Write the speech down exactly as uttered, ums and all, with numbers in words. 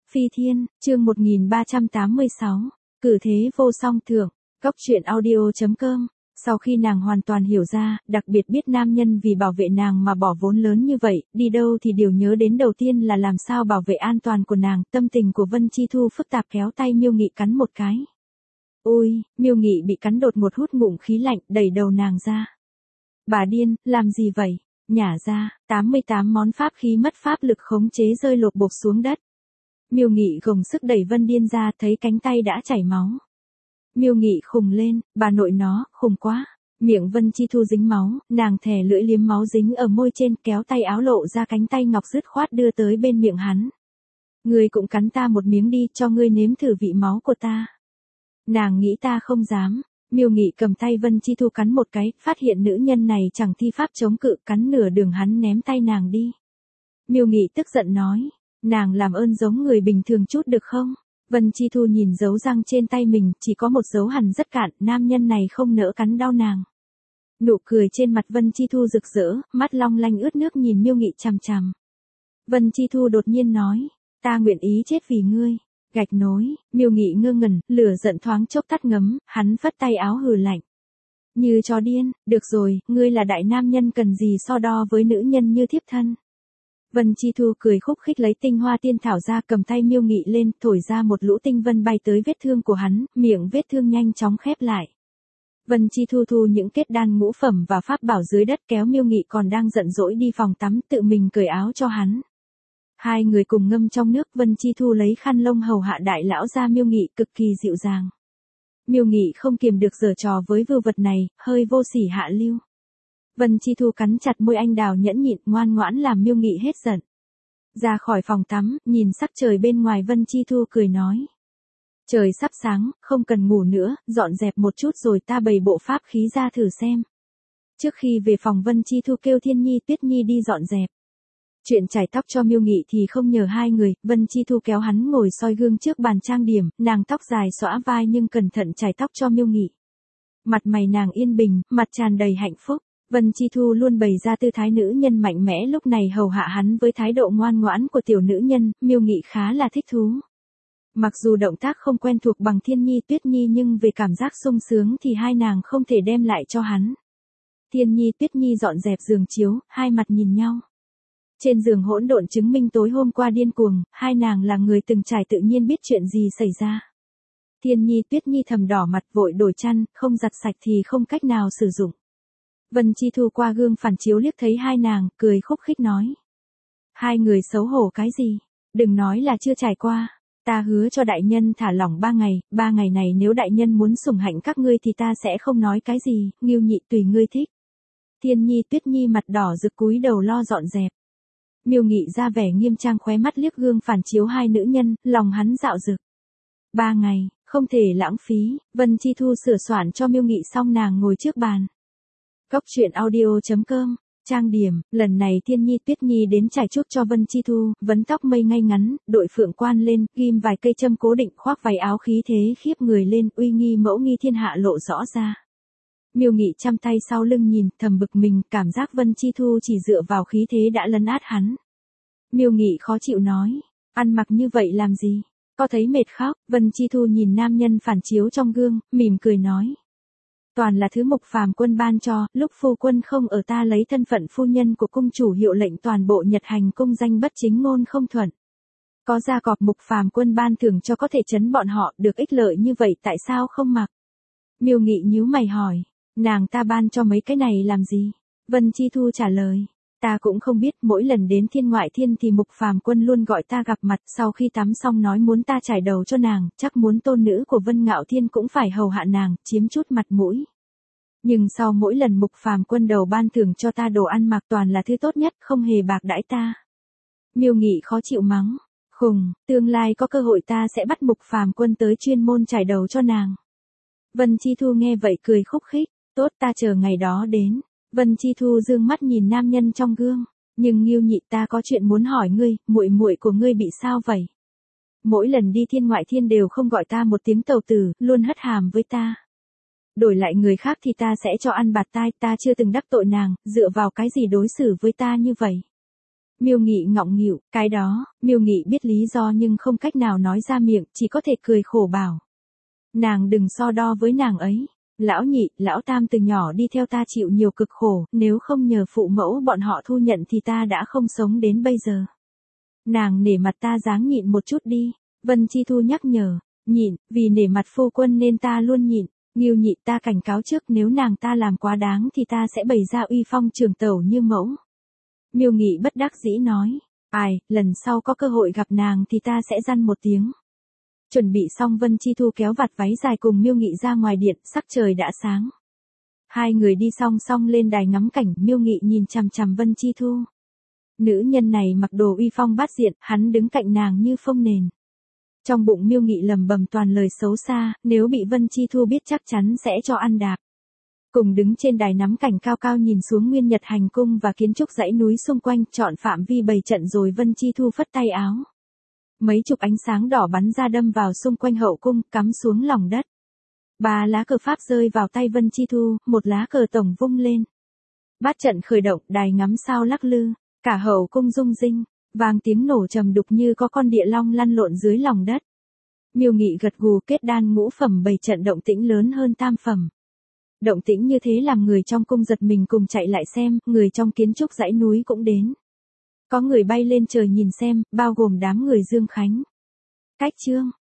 Phi Thiên, chương một nghìn ba trăm tám mươi sáu, cử thế vô song thượng, Cốc truyện audio chấm com. Sau khi nàng hoàn toàn hiểu ra, đặc biệt biết nam nhân vì bảo vệ nàng mà bỏ vốn lớn như vậy, đi đâu thì điều nhớ đến đầu tiên là làm sao bảo vệ an toàn của nàng, tâm tình của Vân Chi Thu phức tạp kéo tay Miêu Nghị cắn một cái. Ôi, Miêu Nghị bị cắn đột một hút ngụm khí lạnh, đẩy đầu nàng ra. Bà điên, làm gì vậy? Nhả ra, tám mươi tám món pháp khí mất pháp lực khống chế rơi lột bột xuống đất. Miêu Nghị gồng sức đẩy Vân Điên ra, thấy cánh tay đã chảy máu. Miêu Nghị khùng lên, bà nội nó, khùng quá. Miệng Vân Chi Thu dính máu, nàng thè lưỡi liếm máu dính ở môi trên, kéo tay áo lộ ra cánh tay ngọc dứt khoát đưa tới bên miệng hắn. Ngươi cũng cắn ta một miếng đi, cho ngươi nếm thử vị máu của ta. Nàng nghĩ ta không dám. Miêu Nghị cầm tay Vân Chi Thu cắn một cái, phát hiện nữ nhân này chẳng thi pháp chống cự, cắn nửa đường hắn ném tay nàng đi. Miêu Nghị tức giận nói, nàng làm ơn giống người bình thường chút được không? Vân Chi Thu nhìn dấu răng trên tay mình, chỉ có một dấu hằn rất cạn, nam nhân này không nỡ cắn đau nàng. Nụ cười trên mặt Vân Chi Thu rực rỡ, mắt long lanh ướt nước nhìn Miêu Nghị chằm chằm. Vân Chi Thu đột nhiên nói, ta nguyện ý chết vì ngươi. Gạch nối, Miêu Nghị ngơ ngẩn, lửa giận thoáng chốc tắt ngấm, hắn phất tay áo hừ lạnh. Như chó điên, được rồi, ngươi là đại nam nhân cần gì so đo với nữ nhân như thiếp thân. Vân Chi Thu cười khúc khích lấy tinh hoa tiên thảo ra, cầm tay Miêu Nghị lên, thổi ra một lũ tinh vân bay tới vết thương của hắn, miệng vết thương nhanh chóng khép lại. Vân Chi Thu thu những kết đan ngũ phẩm và pháp bảo dưới đất, kéo Miêu Nghị còn đang giận dỗi đi phòng tắm, tự mình cởi áo cho hắn. Hai người cùng ngâm trong nước, Vân Chi Thu lấy khăn lông hầu hạ đại lão ra Miêu Nghị, cực kỳ dịu dàng. Miêu Nghị không kiềm được giở trò với vưu vật này, hơi vô sỉ hạ lưu. Vân Chi Thu cắn chặt môi anh đào nhẫn nhịn, ngoan ngoãn làm Miêu Nghị hết giận. Ra khỏi phòng tắm, nhìn sắc trời bên ngoài, Vân Chi Thu cười nói. Trời sắp sáng, không cần ngủ nữa, dọn dẹp một chút rồi ta bày bộ pháp khí ra thử xem. Trước khi về phòng, Vân Chi Thu kêu Thiên Nhi Tuyết Nhi đi dọn dẹp. Chuyện chải tóc cho Miêu Nghị thì không nhờ hai người, Vân Chi Thu kéo hắn ngồi soi gương trước bàn trang điểm, nàng tóc dài xõa vai nhưng cẩn thận chải tóc cho Miêu Nghị. Mặt mày nàng yên bình, mặt tràn đầy hạnh phúc. Vân Chi Thu luôn bày ra tư thái nữ nhân mạnh mẽ, lúc này hầu hạ hắn với thái độ ngoan ngoãn của tiểu nữ nhân, Miêu Nghị khá là thích thú. Mặc dù động tác không quen thuộc bằng Thiên Nhi Tuyết Nhi nhưng về cảm giác sung sướng thì hai nàng không thể đem lại cho hắn. Thiên Nhi Tuyết Nhi dọn dẹp giường chiếu, hai mặt nhìn nhau. Trên giường hỗn độn chứng minh tối hôm qua điên cuồng, hai nàng là người từng trải tự nhiên biết chuyện gì xảy ra. Thiên Nhi Tuyết Nhi thầm đỏ mặt vội đổi chăn, không giặt sạch thì không cách nào sử dụng. Vân Chi Thu qua gương phản chiếu liếc thấy hai nàng, cười khúc khích nói. Hai người xấu hổ cái gì? Đừng nói là chưa trải qua. Ta hứa cho đại nhân thả lỏng ba ngày, ba ngày này nếu đại nhân muốn sủng hạnh các ngươi thì ta sẽ không nói cái gì, Ngưu Nhị tùy ngươi thích. Thiên Nhi Tuyết Nhi mặt đỏ rực cúi đầu lo dọn dẹp. Miêu Nghị ra vẻ nghiêm trang khóe mắt liếc gương phản chiếu hai nữ nhân, lòng hắn dạo dực. Ba ngày, không thể lãng phí, Vân Chi Thu sửa soạn cho Miêu Nghị xong nàng ngồi trước bàn. Cốc truyện audio chấm com, trang điểm, lần này Thiên Nhi Tuyết Nhi đến trải chuốt cho Vân Chi Thu, vấn tóc mây ngay ngắn, đội phượng quan lên, ghim vài cây châm cố định, khoác váy áo khí thế khiếp người lên, uy nghi mẫu nghi thiên hạ lộ rõ ra. Miêu Nghị chăm tay sau lưng nhìn, thầm bực mình, cảm giác Vân Chi Thu chỉ dựa vào khí thế đã lấn át hắn. Miêu Nghị khó chịu nói, ăn mặc như vậy làm gì, có thấy mệt khóc? Vân Chi Thu nhìn nam nhân phản chiếu trong gương, mỉm cười nói. Toàn là thứ Mục Phàm Quân ban cho, lúc phu quân không ở ta lấy thân phận phu nhân của cung chủ hiệu lệnh toàn bộ Nhật Hành cung danh bất chính ngôn không thuận. Có gia cọp Mục Phàm Quân ban thưởng cho có thể chấn bọn họ, được ích lợi như vậy tại sao không mặc? Miêu Nghị nhíu mày hỏi. Nàng ta ban cho mấy cái này làm gì? Vân Chi Thu trả lời. Ta cũng không biết, mỗi lần đến Thiên Ngoại Thiên thì Mục Phàm Quân luôn gọi ta gặp mặt, sau khi tắm xong nói muốn ta trải đầu cho nàng, chắc muốn tôn nữ của Vân Ngạo Thiên cũng phải hầu hạ nàng, chiếm chút mặt mũi. Nhưng sau mỗi lần Mục Phàm Quân đầu ban thưởng cho ta đồ ăn mặc toàn là thứ tốt nhất, không hề bạc đãi ta. Miêu Nghị khó chịu mắng. Khùng, tương lai có cơ hội ta sẽ bắt Mục Phàm Quân tới chuyên môn trải đầu cho nàng. Vân Chi Thu nghe vậy cười khúc khích. Tốt, ta chờ ngày đó đến. Vân Chi Thu dương mắt nhìn nam nhân trong gương. Nhưng Ngưu Nhị, ta có chuyện muốn hỏi ngươi, muội muội của ngươi bị sao vậy? Mỗi lần đi Thiên Ngoại Thiên đều không gọi ta một tiếng tàu tử, luôn hất hàm với ta. Đổi lại người khác thì ta sẽ cho ăn bạt tai, ta chưa từng đắc tội nàng, dựa vào cái gì đối xử với ta như vậy? Miêu Nghị ngọng nghịu, cái đó, Miêu Nghị biết lý do nhưng không cách nào nói ra miệng, chỉ có thể cười khổ bảo. Nàng đừng so đo với nàng ấy. Lão nhị, lão tam từ nhỏ đi theo ta chịu nhiều cực khổ, nếu không nhờ phụ mẫu bọn họ thu nhận thì ta đã không sống đến bây giờ. Nàng nể mặt ta dáng nhịn một chút đi. Vân Chi Thu nhắc nhở, nhịn, vì nể mặt phu quân nên ta luôn nhịn. Nghiêu nhị ta cảnh cáo trước nếu nàng ta làm quá đáng thì ta sẽ bày ra uy phong trường tẩu như mẫu. Miêu Nghị bất đắc dĩ nói, ai, lần sau có cơ hội gặp nàng thì ta sẽ dăn một tiếng. Chuẩn bị xong Vân Chi Thu kéo vạt váy dài cùng Miêu Nghị ra ngoài điện, sắc trời đã sáng. Hai người đi song song lên đài ngắm cảnh, Miêu Nghị nhìn chằm chằm Vân Chi Thu. Nữ nhân này mặc đồ uy phong bát diện, hắn đứng cạnh nàng như phông nền. Trong bụng Miêu Nghị lầm bầm toàn lời xấu xa, nếu bị Vân Chi Thu biết chắc chắn sẽ cho ăn đạp. Cùng đứng trên đài nắm cảnh cao cao nhìn xuống nguyên nhật hành cung và kiến trúc dãy núi xung quanh, chọn phạm vi bày trận rồi Vân Chi Thu phất tay áo. Mấy chục ánh sáng đỏ bắn ra đâm vào xung quanh hậu cung, cắm xuống lòng đất. Ba lá cờ pháp rơi vào tay Vân Chi Thu, một lá cờ tổng vung lên. Bát trận khởi động, đài ngắm sao lắc lư, cả hậu cung rung rinh, vang tiếng nổ trầm đục như có con địa long lăn lộn dưới lòng đất. Miêu Nghị gật gù, kết đan ngũ phẩm bày trận động tĩnh lớn hơn tam phẩm. Động tĩnh như thế làm người trong cung giật mình cùng chạy lại xem, người trong kiến trúc dãy núi cũng đến. Có người bay lên trời nhìn xem, bao gồm đám người Dương Khánh, Cách Trương,